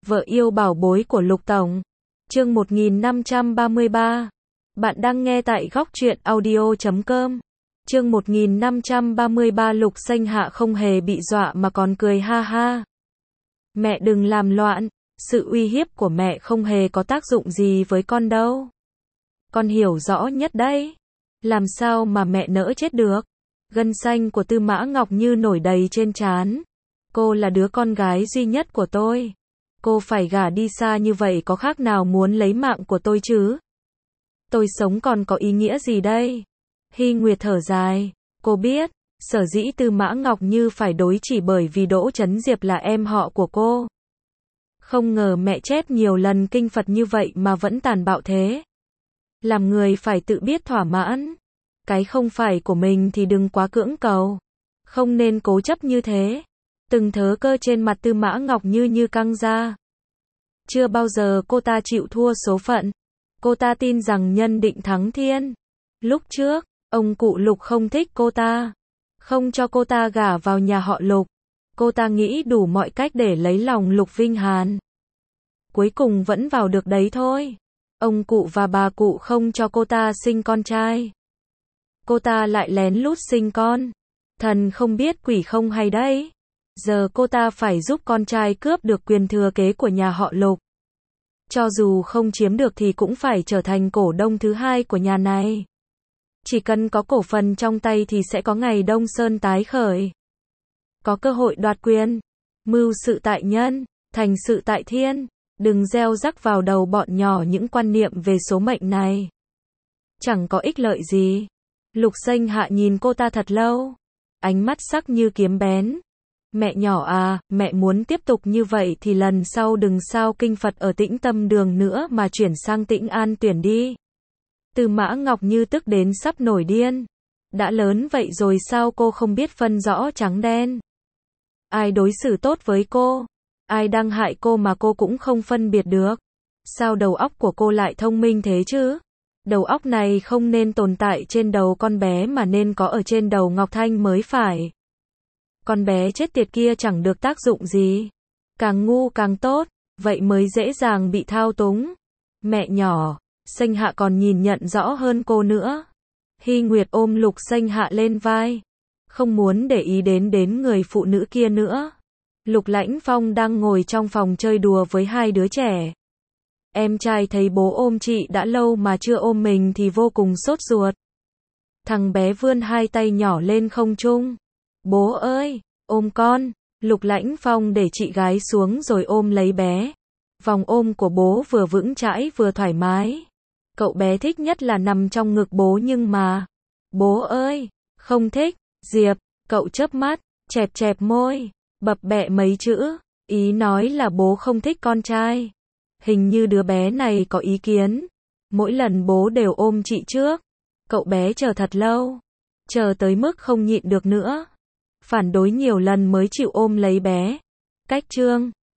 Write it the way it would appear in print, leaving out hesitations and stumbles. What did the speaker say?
Vợ yêu bảo bối của Lục Tổng. Chương 1533. Bạn đang nghe tại Góc Truyện Audio.com. Chương 1533. Lục Xanh Hạ không hề bị dọa mà còn cười ha ha. Mẹ đừng làm loạn, sự uy hiếp của mẹ không hề có tác dụng gì với con đâu. Con hiểu rõ nhất đấy. Làm sao mà mẹ nỡ chết được. Gân xanh của Tư Mã Ngọc Như nổi đầy trên trán. Cô là đứa con gái duy nhất của tôi. Cô phải gả đi xa như vậy có khác nào muốn lấy mạng của tôi chứ? Tôi sống còn có ý nghĩa gì đây? Hy Nguyệt thở dài. Cô biết, sở dĩ Tư Mã Ngọc Như phải đối chỉ bởi vì Đỗ Chấn Diệp là em họ của cô. Không ngờ mẹ chép nhiều lần kinh Phật như vậy mà vẫn tàn bạo thế. Làm người phải tự biết thỏa mãn. Cái không phải của mình thì đừng quá cưỡng cầu. Không nên cố chấp như thế. Từng thớ cơ trên mặt Tư Mã Ngọc Như căng ra. Chưa bao giờ cô ta chịu thua số phận. Cô ta tin rằng nhân định thắng thiên. Lúc trước, ông cụ Lục không thích cô ta. Không cho cô ta gả vào nhà họ Lục. Cô ta nghĩ đủ mọi cách để lấy lòng Lục Vinh Hàn. Cuối cùng vẫn vào được đấy thôi. Ông cụ và bà cụ không cho cô ta sinh con trai. Cô ta lại lén lút sinh con. Thần không biết quỷ không hay đấy. Giờ cô ta phải giúp con trai cướp được quyền thừa kế của nhà họ Lục. Cho dù không chiếm được thì cũng phải trở thành cổ đông thứ hai của nhà này. Chỉ cần có cổ phần trong tay thì sẽ có ngày Đông Sơn tái khởi. Có cơ hội đoạt quyền. Mưu sự tại nhân, thành sự tại thiên. Đừng gieo rắc vào đầu bọn nhỏ những quan niệm về số mệnh này. Chẳng có ích lợi gì. Lục Xanh Hạ nhìn cô ta thật lâu. Ánh mắt sắc như kiếm bén. Mẹ nhỏ à, mẹ muốn tiếp tục như vậy thì lần sau đừng sao kinh Phật ở Tĩnh Tâm Đường nữa mà chuyển sang Tĩnh An Tuyển đi. Tư Mã Ngọc Như tức đến sắp nổi điên. Đã lớn vậy rồi sao cô không biết phân rõ trắng đen? Ai đối xử tốt với cô? Ai đang hại cô mà cô cũng không phân biệt được? Sao đầu óc của cô lại thông minh thế chứ? Đầu óc này không nên tồn tại trên đầu con bé mà nên có ở trên đầu Ngọc Thanh mới phải. Con bé chết tiệt kia chẳng được tác dụng gì. Càng ngu càng tốt, vậy mới dễ dàng bị thao túng. Mẹ nhỏ, Xanh Hạ còn nhìn nhận rõ hơn cô nữa. Hy Nguyệt ôm Lục Xanh Hạ lên vai. Không muốn để ý đến người phụ nữ kia nữa. Lục Lãnh Phong đang ngồi trong phòng chơi đùa với hai đứa trẻ. Em trai thấy bố ôm chị đã lâu mà chưa ôm mình thì vô cùng sốt ruột. Thằng bé vươn hai tay nhỏ lên không trung. Bố ơi, ôm con. Lục Lãnh Phong để chị gái xuống rồi ôm lấy bé. Vòng ôm của bố vừa vững chãi vừa thoải mái. Cậu bé thích nhất là nằm trong ngực bố nhưng mà... Bố ơi, không thích. Diệp, cậu chớp mắt, chẹp môi, bập bẹ mấy chữ. Ý nói là bố không thích con trai. Hình như đứa bé này có ý kiến. Mỗi lần bố đều ôm chị trước. Cậu bé chờ thật lâu. Chờ tới mức không nhịn được nữa. Phản đối nhiều lần mới chịu ôm lấy bé. Cách chương